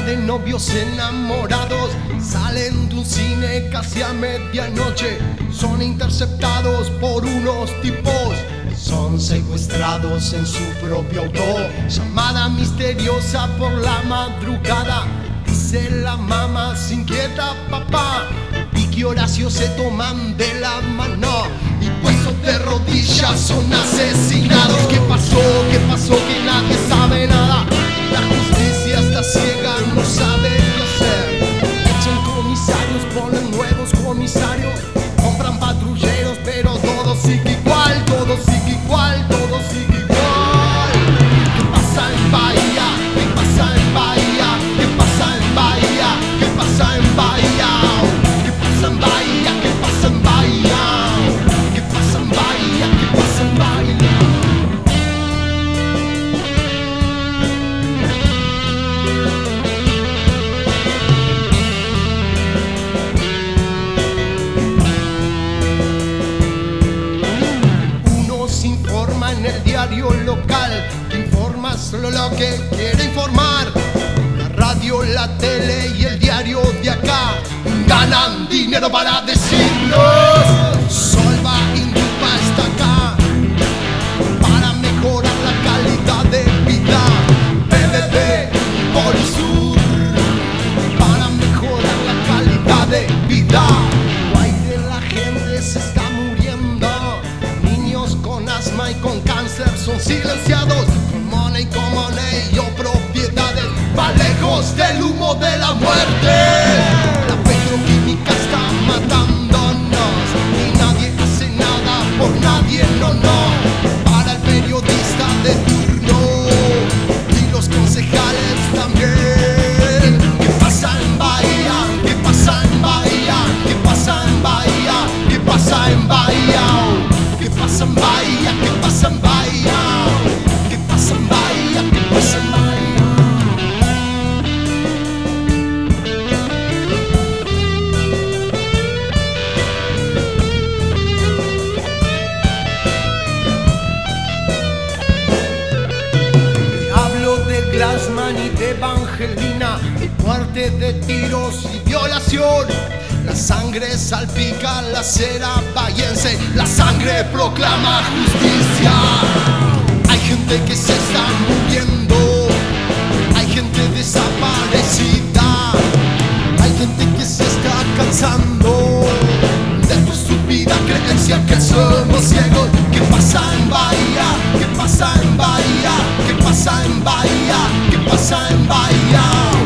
de novios enamorados salen de un cine casi a medianoche. Son interceptados por unos tipos, son secuestrados en su propio auto. Llamada misteriosa por la madrugada, dice la mamá, se inquieta papá. Vicky y Horacio se toman de la mano y puestos de rodillas son asesinados. ¿Qué pasó? ¿Qué pasó? Que nadie sabe nada. La justicia está ciega, no sabe qué hacer. Echan comisarios, ponen nuevos comisarios, compran patrulleros, pero todo sigue igual, todo sigue igual, todo sigue igual. ¿Qué pasa en Bahía? ¿Qué pasa en Bahía? ¿Qué pasa en Bahía? ¿Qué pasa en Bahía? ¿Qué pasa en Bahía? ¿Qué pasa en Bahía? ¿Qué pasa en Bahía? ¿Qué pasa en Bahía? Informa en el diario local, que informa solo lo que quiere informar. La radio, la tele y el diario de acá ganan dinero para decirnos: Solva Indupa está acá para mejorar la calidad de vida. PDD, Polisur, para mejorar la calidad de vida. Guay de la gente se está muriendo, niños con asma y con cáncer son silenciados, con money o propiedades, va lejos del humo de la muerte. La petroquímica está matándonos y nadie hace nada por nadie, no, no. Para el periodista de turno y los concejales también. ¿Qué pasa en Bahía? ¿Qué pasa en Bahía? ¿Qué pasa en Bahía? ¿Qué pasa en Bahía? ¿Qué pasa en Bahía? ¿Qué pasa en Bahía? ¿Qué pasa en Bahía? ¿Qué pasa en Bahía? Te hablo de Glassman y de Evangelina, muerte de tiros y violación. La sangre salpica la acera bahiense, la sangre proclama justicia. Hay gente que se está muriendo, hay gente desaparecida, hay gente que se está cansando de tu estúpida creencia que somos ciegos. ¿Qué pasa en Bahía? ¿Qué pasa en Bahía? ¿Qué pasa en Bahía? ¿Qué pasa en Bahía?